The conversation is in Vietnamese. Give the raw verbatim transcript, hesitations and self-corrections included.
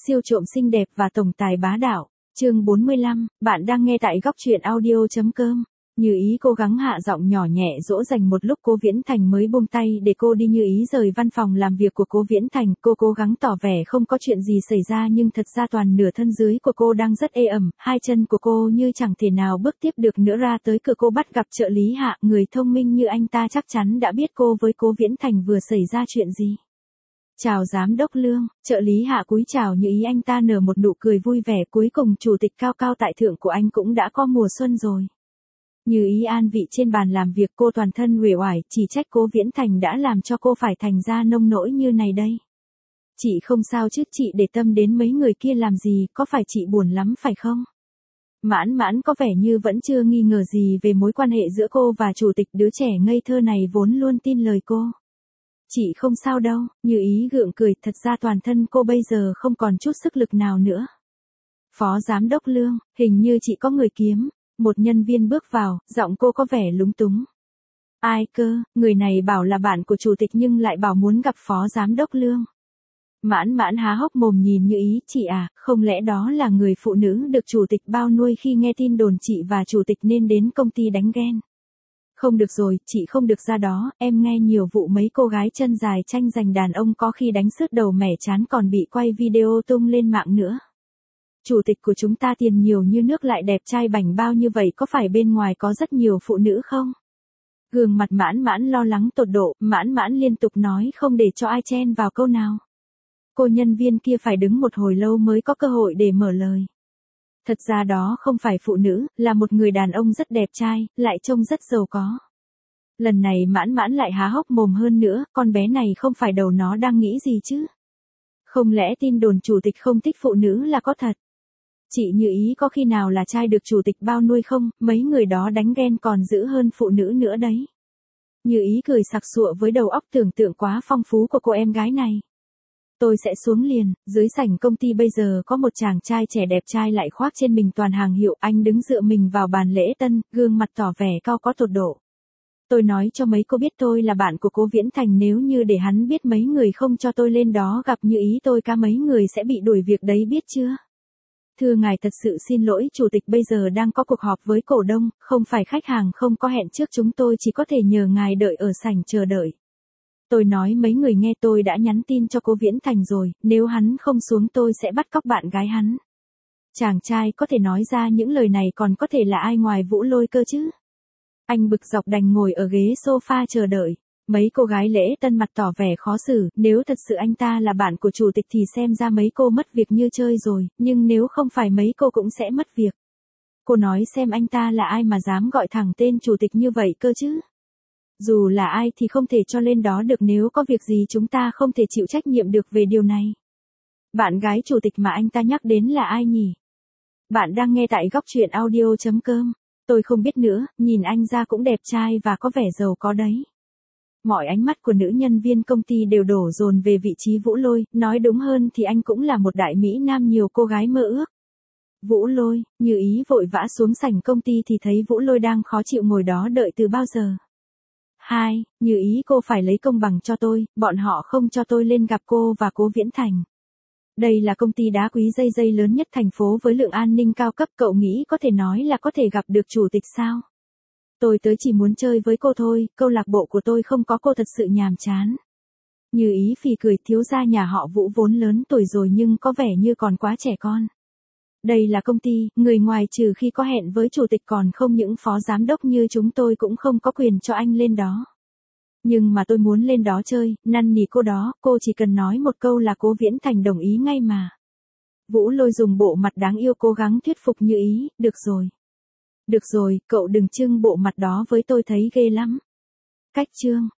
siêu trộm xinh đẹp và tổng tài bá đạo. Chương bốn mươi lăm, bạn đang nghe tại góc truyện audio chấm com. Như Ý cố gắng hạ giọng nhỏ nhẹ dỗ dành một lúc Cố Viễn Thành mới buông tay để cô đi. Như Ý rời văn phòng làm việc của Cố Viễn Thành, cô cố gắng tỏ vẻ không có chuyện gì xảy ra nhưng thật ra toàn nửa thân dưới của cô đang rất ê ẩm, hai chân của cô như chẳng thể nào bước tiếp được nữa. Ra tới cửa cô bắt gặp trợ lý Hạ, người thông minh như anh ta chắc chắn đã biết cô với Cố Viễn Thành vừa xảy ra chuyện gì. Chào giám đốc Lương, trợ lý Hạ cúi chào Như Ý, anh ta nở một nụ cười vui vẻ, cuối cùng chủ tịch cao cao tại thượng của anh cũng đã có mùa xuân rồi. Như Ý an vị trên bàn làm việc, cô toàn thân uể oải, chỉ trách Cố Viễn Thành đã làm cho cô phải thành ra nông nỗi như này đây. Chị không sao chứ, chị để tâm đến mấy người kia làm gì, có phải chị buồn lắm phải không? Mãn Mãn có vẻ như vẫn chưa nghi ngờ gì về mối quan hệ giữa cô và chủ tịch. Đứa trẻ ngây thơ này vốn luôn tin lời cô. Chị không sao đâu, Như Ý gượng cười, thật ra toàn thân cô bây giờ không còn chút sức lực nào nữa. Phó giám đốc Lương, hình như chị có người kiếm. Một nhân viên bước vào, giọng cô có vẻ lúng túng. Ai cơ, người này bảo là bạn của chủ tịch nhưng lại bảo muốn gặp phó giám đốc Lương. Mãn Mãn há hốc mồm nhìn Như Ý, chị à, không lẽ đó là người phụ nữ được chủ tịch bao nuôi? Khi nghe tin đồn chị và chủ tịch nên đến công ty đánh ghen. Không được rồi, chị không được ra đó, em nghe nhiều vụ mấy cô gái chân dài tranh giành đàn ông có khi đánh sứt đầu mẻ chán còn bị quay video tung lên mạng nữa. Chủ tịch của chúng ta tiền nhiều như nước lại đẹp trai bảnh bao như vậy, có phải bên ngoài có rất nhiều phụ nữ không? Gương mặt Mãn Mãn lo lắng tột độ, Mãn Mãn liên tục nói không để cho ai chen vào câu nào. Cô nhân viên kia phải đứng một hồi lâu mới có cơ hội để mở lời. Thật ra đó không phải phụ nữ, là một người đàn ông rất đẹp trai, lại trông rất giàu có. Lần này Mãn Mãn lại há hốc mồm hơn nữa, con bé này không phải đầu nó đang nghĩ gì chứ? Không lẽ tin đồn chủ tịch không thích phụ nữ là có thật? Chị Như Ý có khi nào là trai được chủ tịch bao nuôi không? Mấy người đó đánh ghen còn dữ hơn phụ nữ nữa đấy. Như Ý cười sặc sụa với đầu óc tưởng tượng quá phong phú của cô em gái này. Tôi sẽ xuống liền. Dưới sảnh công ty bây giờ có một chàng trai trẻ đẹp trai lại khoác trên mình toàn hàng hiệu. Anh đứng dựa mình vào bàn lễ tân, gương mặt tỏ vẻ cao có tột độ. Tôi nói cho mấy cô biết tôi là bạn của Cố Viễn Thành, nếu như để hắn biết mấy người không cho tôi lên đó gặp Như Ý tôi cả mấy người sẽ bị đuổi việc đấy, biết chưa? Thưa ngài, thật sự xin lỗi, chủ tịch bây giờ đang có cuộc họp với cổ đông, không phải khách hàng không có hẹn trước, chúng tôi chỉ có thể nhờ ngài đợi ở sảnh chờ đợi. Tôi nói mấy người nghe, tôi đã nhắn tin cho Cố Viễn Thành rồi, nếu hắn không xuống tôi sẽ bắt cóc bạn gái hắn. Chàng trai có thể nói ra những lời này còn có thể là ai ngoài Vũ Lôi cơ chứ? Anh bực dọc đành ngồi ở ghế sofa chờ đợi. Mấy cô gái lễ tân mặt tỏ vẻ khó xử, nếu thật sự anh ta là bạn của chủ tịch thì xem ra mấy cô mất việc như chơi rồi, nhưng nếu không phải mấy cô cũng sẽ mất việc. Cô nói xem anh ta là ai mà dám gọi thẳng tên chủ tịch như vậy cơ chứ? Dù là ai thì không thể cho lên đó được, nếu có việc gì chúng ta không thể chịu trách nhiệm được về điều này. Bạn gái chủ tịch mà anh ta nhắc đến là ai nhỉ? Bạn đang nghe tại góc truyện audio chấm com. Tôi không biết nữa, nhìn anh ra cũng đẹp trai và có vẻ giàu có đấy. Mọi ánh mắt của nữ nhân viên công ty đều đổ dồn về vị trí Vũ Lôi, nói đúng hơn thì anh cũng là một đại mỹ nam nhiều cô gái mơ ước. Vũ Lôi, Như Ý vội vã xuống sảnh công ty thì thấy Vũ Lôi đang khó chịu ngồi đó đợi từ bao giờ. Hai, Như Ý, cô phải lấy công bằng cho tôi, bọn họ không cho tôi lên gặp cô và Cố Viễn Thành. Đây là công ty đá quý dây dây lớn nhất thành phố với lượng an ninh cao cấp, cậu nghĩ có thể nói là có thể gặp được chủ tịch sao? Tôi tới chỉ muốn chơi với cô thôi, câu lạc bộ của tôi không có cô thật sự nhàm chán. Như Ý phì cười, thiếu gia nhà họ Vũ vốn lớn tuổi rồi nhưng có vẻ như còn quá trẻ con. Đây là công ty, người ngoài trừ khi có hẹn với chủ tịch còn không những phó giám đốc như chúng tôi cũng không có quyền cho anh lên đó. Nhưng mà tôi muốn lên đó chơi, năn nỉ cô đó, cô chỉ cần nói một câu là Cố Viễn Thành đồng ý ngay mà. Vũ Lôi dùng bộ mặt đáng yêu cố gắng thuyết phục Như Ý, được rồi. Được rồi, cậu đừng trưng bộ mặt đó với tôi, thấy ghê lắm. Cách trương,